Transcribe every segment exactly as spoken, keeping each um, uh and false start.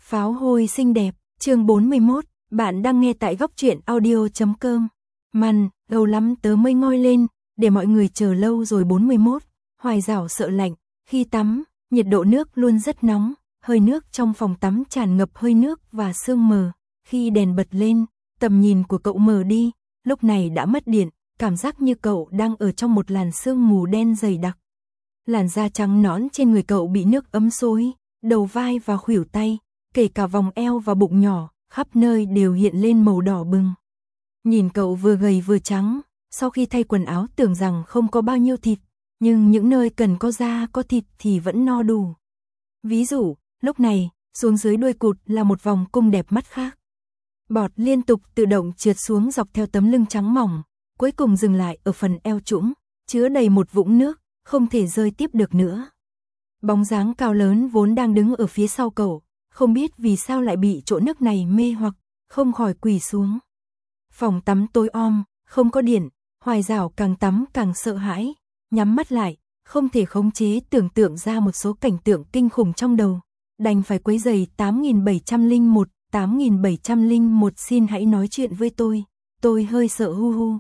Pháo hôi xinh đẹp, chương bốn mươi mốt, bạn đang nghe tại góc truyện audio chấm com. Màn, lâu lắm tớ mới ngoi lên, để mọi người chờ lâu rồi. Bốn mươi mốt, Hoài Giảo sợ lạnh, khi tắm, nhiệt độ nước luôn rất nóng, hơi nước trong phòng tắm tràn ngập hơi nước và sương mờ, khi đèn bật lên, tầm nhìn của cậu mờ đi, lúc này đã mất điện, cảm giác như cậu đang ở trong một làn sương mù đen dày đặc. Làn da trắng nõn trên người cậu bị nước ấm xối, đầu vai và khuỷu tay, kể cả vòng eo và bụng nhỏ, khắp nơi đều hiện lên màu đỏ bừng. Nhìn cậu vừa gầy vừa trắng, sau khi thay quần áo tưởng rằng không có bao nhiêu thịt, nhưng những nơi cần có da có thịt thì vẫn no đủ. Ví dụ, lúc này, xuống dưới đuôi cụt là một vòng cung đẹp mắt khác. Bọt liên tục tự động trượt xuống dọc theo tấm lưng trắng mỏng, cuối cùng dừng lại ở phần eo trũng, chứa đầy một vũng nước, không thể rơi tiếp được nữa. Bóng dáng cao lớn vốn đang đứng ở phía sau cậu, không biết vì sao lại bị chỗ nước này mê hoặc, không khỏi quỳ xuống. Phòng tắm tối om, không có điện, Hoài Giảo càng tắm càng sợ hãi, nhắm mắt lại, không thể khống chế tưởng tượng ra một số cảnh tượng kinh khủng trong đầu, đành phải quấy giày. Tám nghìn bảy trăm lẻ một, tám nghìn bảy trăm lẻ một xin hãy nói chuyện với tôi, tôi hơi sợ hu hu.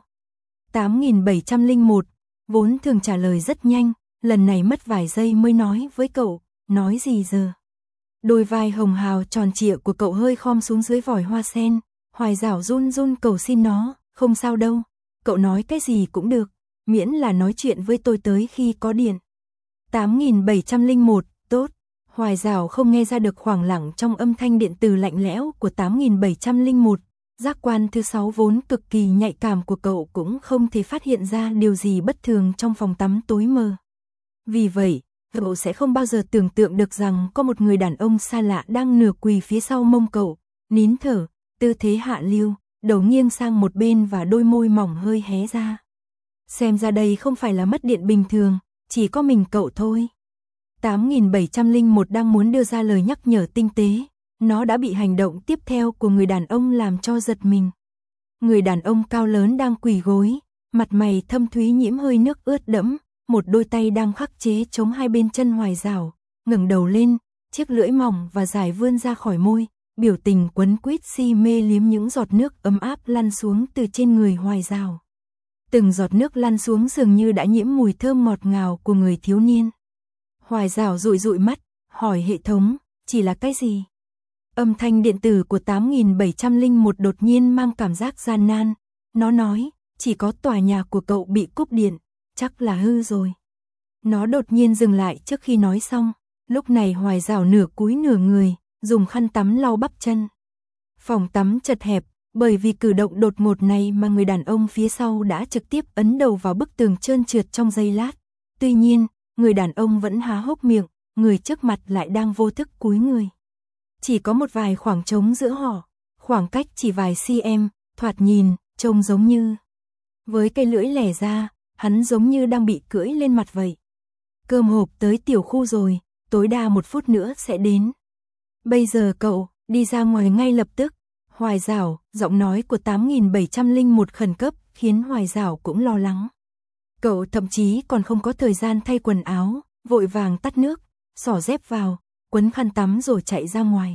Tám nghìn bảy trăm lẻ một, vốn thường trả lời rất nhanh, lần này mất vài giây mới nói với cậu, nói gì giờ? Đôi vai hồng hào tròn trịa của cậu hơi khom xuống dưới vòi hoa sen, Hoài Giảo run run cầu xin nó, không sao đâu, cậu nói cái gì cũng được, miễn là nói chuyện với tôi tới khi có điện. Tám nghìn bảy trăm lẻ một, tốt, Hoài Giảo không nghe ra được khoảng lặng trong âm thanh điện từ lạnh lẽo của tám nghìn bảy trăm lẻ một, giác quan thứ sáu vốn cực kỳ nhạy cảm của cậu cũng không thể phát hiện ra điều gì bất thường trong phòng tắm tối mờ. Vì vậy, cậu sẽ không bao giờ tưởng tượng được rằng có một người đàn ông xa lạ đang nửa quỳ phía sau mông cậu, nín thở, tư thế hạ lưu, đầu nghiêng sang một bên và đôi môi mỏng hơi hé ra. Xem ra đây không phải là mất điện bình thường, chỉ có mình cậu thôi. Tám nghìn bảy trăm lẻ một đang muốn đưa ra lời nhắc nhở tinh tế, nó đã bị hành động tiếp theo của người đàn ông làm cho giật mình. Người đàn ông cao lớn đang quỳ gối, mặt mày thâm thúy nhiễm hơi nước ướt đẫm, một đôi tay đang khắc chế chống hai bên chân Hoài Giảo, ngẩng đầu lên, chiếc lưỡi mỏng và dài vươn ra khỏi môi, biểu tình quấn quýt si mê liếm những giọt nước ấm áp lăn xuống từ trên người Hoài Giảo. Từng giọt nước lăn xuống dường như đã nhiễm mùi thơm ngọt ngào của người thiếu niên. Hoài Giảo dụi dụi mắt, hỏi hệ thống, chỉ là cái gì? Âm thanh điện tử của tám nghìn bảy trăm lẻ một đột nhiên mang cảm giác gian nan, nó nói, chỉ có tòa nhà của cậu bị cúp điện, chắc là hư rồi. Nó đột nhiên dừng lại trước khi nói xong, lúc này Hoài Giảo nửa cúi nửa người, dùng khăn tắm lau bắp chân. Phòng tắm chật hẹp, bởi vì cử động đột ngột này mà người đàn ông phía sau đã trực tiếp ấn đầu vào bức tường trơn trượt trong giây lát. Tuy nhiên, người đàn ông vẫn há hốc miệng, người trước mặt lại đang vô thức cúi người. Chỉ có một vài khoảng trống giữa họ, khoảng cách chỉ vài cm, thoạt nhìn, trông giống như. Với cây lưỡi lẻ ra, hắn giống như đang bị cưỡi lên mặt vậy. Cơm hộp tới tiểu khu rồi, tối đa một phút nữa sẽ đến. Bây giờ cậu, đi ra ngoài ngay lập tức. Hoài Giảo, giọng nói của tám nghìn bảy trăm lẻ một khẩn cấp, khiến Hoài Giảo cũng lo lắng. Cậu thậm chí còn không có thời gian thay quần áo, vội vàng tắt nước, xỏ dép vào, quấn khăn tắm rồi chạy ra ngoài.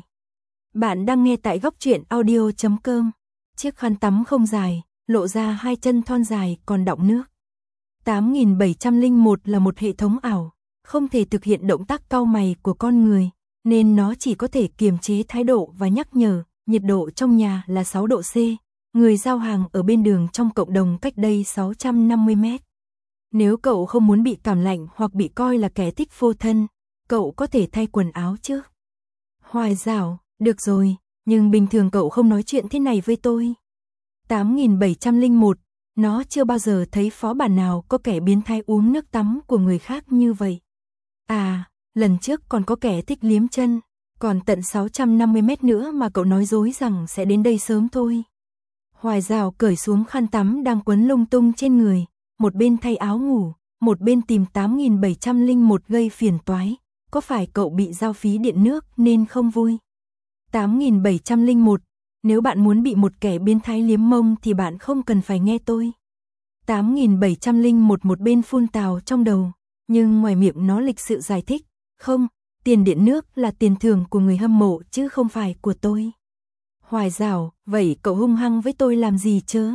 Bạn đang nghe tại góc truyện audio chấm com. Chiếc khăn tắm không dài, lộ ra hai chân thon dài còn đọng nước. tám nghìn bảy trăm lẻ một là một hệ thống ảo, không thể thực hiện động tác cau mày của con người, nên nó chỉ có thể kiềm chế thái độ và nhắc nhở. Nhiệt độ trong nhà là sáu độ C, người giao hàng ở bên đường trong cộng đồng cách đây sáu trăm năm mươi mét. Nếu cậu không muốn bị cảm lạnh hoặc bị coi là kẻ thích phô thân, cậu có thể thay quần áo chứ. Hoài Giảo, được rồi, nhưng bình thường cậu không nói chuyện thế này với tôi. Tám nghìn bảy trăm lẻ một, nó chưa bao giờ thấy phó bản nào có kẻ biến thái uống nước tắm của người khác như vậy. À, lần trước còn có kẻ thích liếm chân. Còn tận sáu trăm năm mươi mét nữa mà cậu nói dối rằng sẽ đến đây sớm thôi. Hoài Giảo cởi xuống khăn tắm đang quấn lung tung trên người, một bên thay áo ngủ, một bên tìm tám nghìn bảy trăm lẻ một gây phiền toái. Có phải cậu bị giao phí điện nước nên không vui? tám nghìn bảy trăm lẻ một, nếu bạn muốn bị một kẻ biến thái liếm mông thì bạn không cần phải nghe tôi. tám nghìn bảy trăm lẻ một một bên phun tào trong đầu, nhưng ngoài miệng nó lịch sự giải thích, không. tiền điện nước là tiền thưởng của người hâm mộ chứ không phải của tôi. Hoài Giảo, vậy cậu hung hăng với tôi làm gì chứ?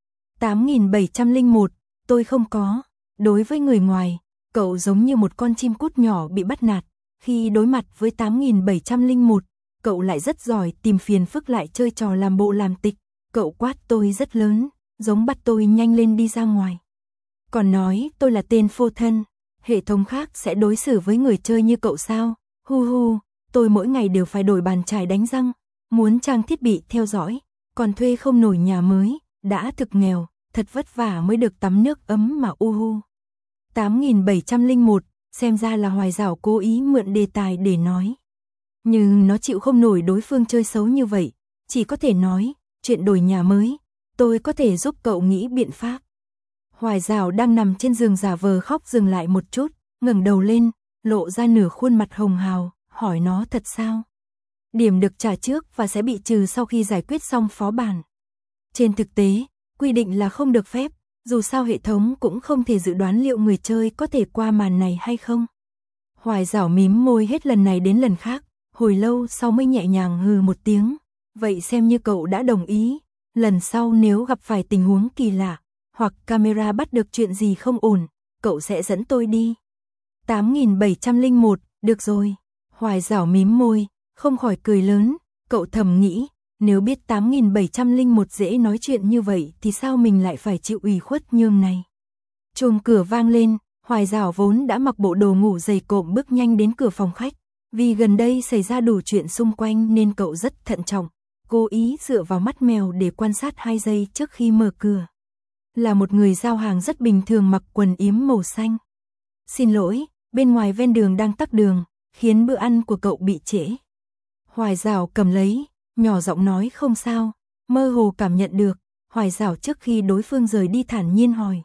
tám nghìn bảy trăm lẻ một, tôi không có. Đối với người ngoài, cậu giống như một con chim cút nhỏ bị bắt nạt. Khi đối mặt với tám nghìn bảy trăm lẻ một, cậu lại rất giỏi tìm phiền phức lại chơi trò làm bộ làm tịch. Cậu quát tôi rất lớn, giống bắt tôi nhanh lên đi ra ngoài. Còn nói tôi là tên phô thân, hệ thống khác sẽ đối xử với người chơi như cậu sao? Hu hu, tôi mỗi ngày đều phải đổi bàn chải đánh răng, muốn trang thiết bị theo dõi, còn thuê không nổi nhà mới, đã thực nghèo, thật vất vả mới được tắm nước ấm mà u hu. tám nghìn bảy trăm lẻ một, xem ra là Hoài Giảo cố ý mượn đề tài để nói. Nhưng nó chịu không nổi đối phương chơi xấu như vậy, chỉ có thể nói, chuyện đổi nhà mới, tôi có thể giúp cậu nghĩ biện pháp. Hoài Giảo đang nằm trên giường giả vờ khóc dừng lại một chút, ngẩng đầu lên, lộ ra nửa khuôn mặt hồng hào, hỏi nó thật sao? Điểm được trả trước và sẽ bị trừ sau khi giải quyết xong phó bản. Trên thực tế, quy định là không được phép, dù sao hệ thống cũng không thể dự đoán liệu người chơi có thể qua màn này hay không. Hoài Giảo mím môi hết lần này đến lần khác, hồi lâu sau mới nhẹ nhàng hừ một tiếng. Vậy xem như cậu đã đồng ý, lần sau nếu gặp phải tình huống kỳ lạ, hoặc camera bắt được chuyện gì không ổn, cậu sẽ dẫn tôi đi. tám nghìn bảy trăm lẻ một, được rồi. Hoài Giảo mím môi, không khỏi cười lớn, cậu thầm nghĩ, nếu biết tám nghìn bảy trăm lẻ một dễ nói chuyện như vậy thì sao mình lại phải chịu ủy khuất nhường này. Chuông cửa vang lên, Hoài Giảo vốn đã mặc bộ đồ ngủ dày cộm bước nhanh đến cửa phòng khách, vì gần đây xảy ra đủ chuyện xung quanh nên cậu rất thận trọng, cố ý dựa vào mắt mèo để quan sát hai giây trước khi mở cửa. Là một người giao hàng rất bình thường mặc quần yếm màu xanh. Xin lỗi, bên ngoài ven đường đang tắc đường, khiến bữa ăn của cậu bị trễ. Hoài Giảo cầm lấy, nhỏ giọng nói không sao, mơ hồ cảm nhận được, Hoài Giảo trước khi đối phương rời đi thản nhiên hỏi.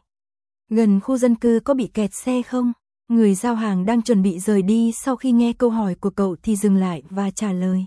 Gần khu dân cư có bị kẹt xe không? Người giao hàng đang chuẩn bị rời đi sau khi nghe câu hỏi của cậu thì dừng lại và trả lời.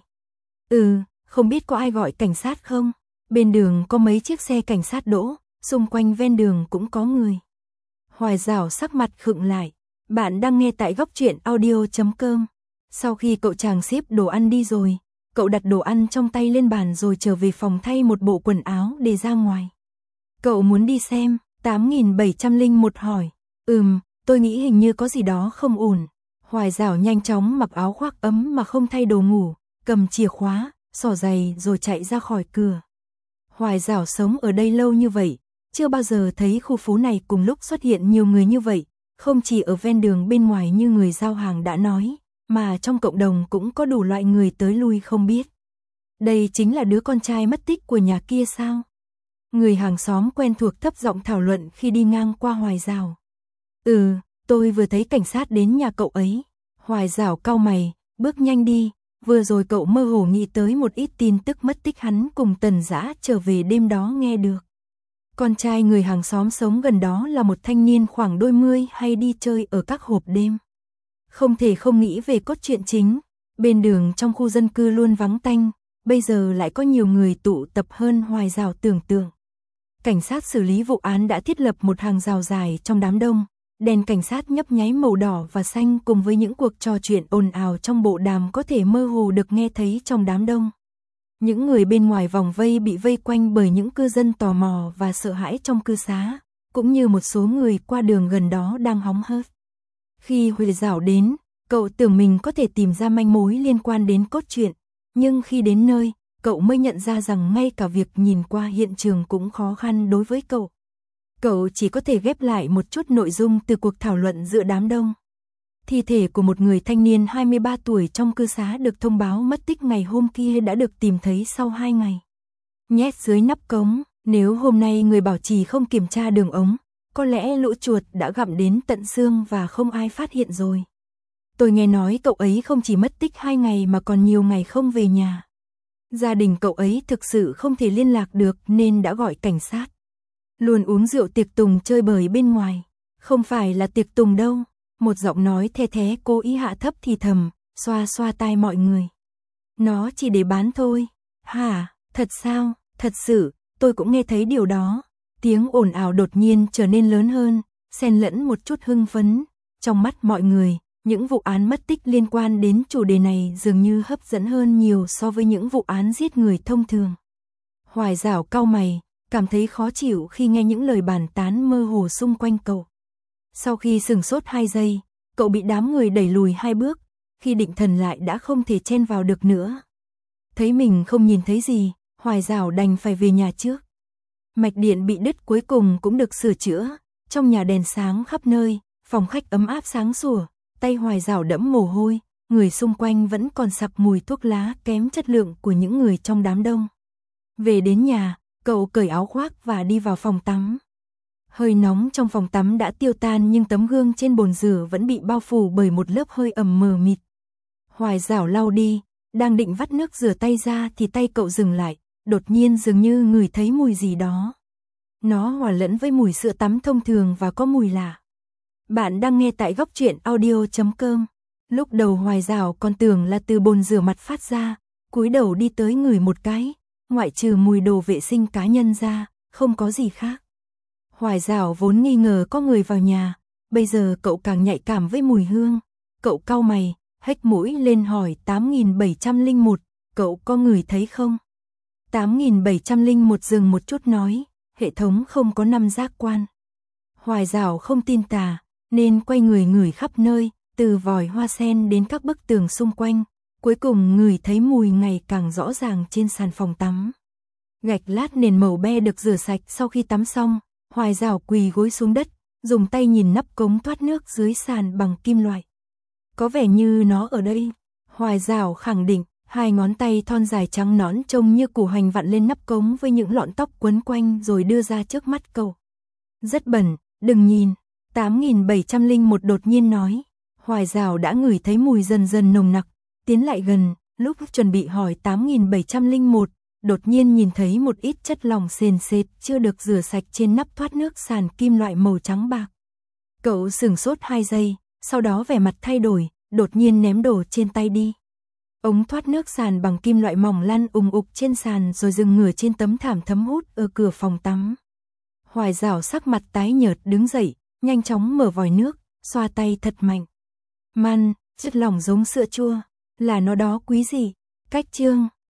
Ừ, không biết có ai gọi cảnh sát không? Bên đường có mấy chiếc xe cảnh sát đỗ, xung quanh ven đường cũng có người. Hoài Giảo sắc mặt khựng lại. Bạn đang nghe tại góc truyện audio chấm com. Sau khi cậu chàng ship đồ ăn đi rồi, cậu đặt đồ ăn trong tay lên bàn rồi trở về phòng thay một bộ quần áo để ra ngoài. Cậu muốn đi xem, tám nghìn bảy trăm lẻ một hỏi. Ừm, tôi nghĩ hình như có gì đó không ổn. Hoài Giảo nhanh chóng mặc áo khoác ấm mà không thay đồ ngủ, cầm chìa khóa, xỏ giày rồi chạy ra khỏi cửa. Hoài Giảo sống ở đây lâu như vậy, chưa bao giờ thấy khu phố này cùng lúc xuất hiện nhiều người như vậy, không chỉ ở ven đường bên ngoài như người giao hàng đã nói, mà trong cộng đồng cũng có đủ loại người tới lui không biết. Đây chính là đứa con trai mất tích của nhà kia sao? Người hàng xóm quen thuộc thấp giọng thảo luận khi đi ngang qua Hoài Giảo. Ừ, tôi vừa thấy cảnh sát đến nhà cậu ấy. Hoài Giảo cau mày, bước nhanh đi, vừa rồi cậu mơ hồ nghĩ tới một ít tin tức mất tích hắn cùng Tần Dã trở về đêm đó nghe được. Con trai người hàng xóm sống gần đó là một thanh niên khoảng đôi mươi hay đi chơi ở các hộp đêm. Không thể không nghĩ về cốt truyện chính, bên đường trong khu dân cư luôn vắng tanh, bây giờ lại có nhiều người tụ tập hơn Hoài Giảo tưởng tượng. Cảnh sát xử lý vụ án đã thiết lập một hàng rào dài trong đám đông, đèn cảnh sát nhấp nháy màu đỏ và xanh cùng với những cuộc trò chuyện ồn ào trong bộ đàm có thể mơ hồ được nghe thấy trong đám đông. Những người bên ngoài vòng vây bị vây quanh bởi những cư dân tò mò và sợ hãi trong cư xá, cũng như một số người qua đường gần đó đang hóng hớt. Khi Hoài Giảo đến, cậu tưởng mình có thể tìm ra manh mối liên quan đến cốt truyện, nhưng khi đến nơi, cậu mới nhận ra rằng ngay cả việc nhìn qua hiện trường cũng khó khăn đối với cậu. Cậu chỉ có thể ghép lại một chút nội dung từ cuộc thảo luận giữa đám đông. Thi thể của một người thanh niên hai mươi ba tuổi trong cư xá được thông báo mất tích ngày hôm kia đã được tìm thấy sau hai ngày. Nhét dưới nắp cống, nếu hôm nay người bảo trì không kiểm tra đường ống, có lẽ lũ chuột đã gặm đến tận xương và không ai phát hiện rồi. Tôi nghe nói cậu ấy không chỉ mất tích hai ngày mà còn nhiều ngày không về nhà. Gia đình cậu ấy thực sự không thể liên lạc được nên đã gọi cảnh sát. Luôn uống rượu tiệc tùng chơi bời bên ngoài. Không phải là tiệc tùng đâu. Một giọng nói the thé cố ý hạ thấp thì thầm, xoa xoa tai mọi người. Nó chỉ để bán thôi. Hả, thật sao, thật sự, tôi cũng nghe thấy điều đó. Tiếng ồn ào đột nhiên trở nên lớn hơn, xen lẫn một chút hưng phấn. Trong mắt mọi người, Những vụ án mất tích liên quan đến chủ đề này dường như hấp dẫn hơn nhiều so với những vụ án giết người thông thường. Hoài Giảo cau mày, cảm thấy khó chịu khi nghe những lời bàn tán mơ hồ xung quanh cậu. Sau khi sừng sốt hai giây, cậu bị đám người đẩy lùi hai bước, khi định thần lại đã không thể chen vào được nữa. Thấy mình không nhìn thấy gì, Hoài Giảo đành phải về nhà trước. Mạch điện bị đứt cuối cùng cũng được sửa chữa, trong nhà đèn sáng khắp nơi, phòng khách ấm áp sáng sủa, tay Hoài Giảo đẫm mồ hôi, người xung quanh vẫn còn sặc mùi thuốc lá kém chất lượng của những người trong đám đông. Về đến nhà, cậu cởi áo khoác và đi vào phòng tắm. Hơi nóng trong phòng tắm đã tiêu tan nhưng tấm gương trên bồn rửa vẫn bị bao phủ bởi một lớp hơi ẩm mờ mịt. Hoài Giảo lau đi, đang định vắt nước rửa tay ra thì tay cậu dừng lại, đột nhiên dường như ngửi thấy mùi gì đó. Nó hòa lẫn với mùi sữa tắm thông thường và có mùi lạ. Bạn đang nghe tại góc truyện audio chấm com. Lúc đầu Hoài Giảo còn tưởng là từ bồn rửa mặt phát ra, cúi đầu đi tới ngửi một cái, ngoại trừ mùi đồ vệ sinh cá nhân ra, không có gì khác. Hoài Giảo vốn nghi ngờ có người vào nhà, bây giờ cậu càng nhạy cảm với mùi hương. Cậu cau mày, hếch mũi lên hỏi tám nghìn bảy trăm lẻ một, cậu có ngửi thấy không? tám nghìn bảy trăm lẻ một dừng một chút nói, hệ thống không có năm giác quan. Hoài Giảo không tin tà, nên quay người ngửi khắp nơi, từ vòi hoa sen đến các bức tường xung quanh, cuối cùng ngửi thấy mùi ngày càng rõ ràng trên sàn phòng tắm. Gạch lát nền màu be được rửa sạch sau khi tắm xong, Hoài Giảo quỳ gối xuống đất, dùng tay nhìn nắp cống thoát nước dưới sàn bằng kim loại. Có vẻ như nó ở đây. Hoài Giảo khẳng định, hai ngón tay thon dài trắng nõn trông như củ hành vặn lên nắp cống với những lọn tóc quấn quanh rồi đưa ra trước mắt cậu. Rất bẩn, đừng nhìn. tám nghìn bảy trăm lẻ một đột nhiên nói. Hoài Giảo đã ngửi thấy mùi dần dần nồng nặc, tiến lại gần, lúc chuẩn bị hỏi tám nghìn bảy trăm lẻ một, đột nhiên nhìn thấy một ít chất lỏng sền sệt chưa được rửa sạch trên nắp thoát nước sàn kim loại màu trắng bạc. Cậu sửng sốt hai giây, sau đó vẻ mặt thay đổi, đột nhiên ném đồ trên tay đi. Ống thoát nước sàn bằng kim loại mỏng lăn ùng ục trên sàn rồi dừng ngửa trên tấm thảm thấm hút ở cửa phòng tắm. Hoài Giảo sắc mặt tái nhợt đứng dậy, nhanh chóng mở vòi nước, xoa tay thật mạnh. Man, chất lỏng giống sữa chua, là nó đó quý gì? Cách chương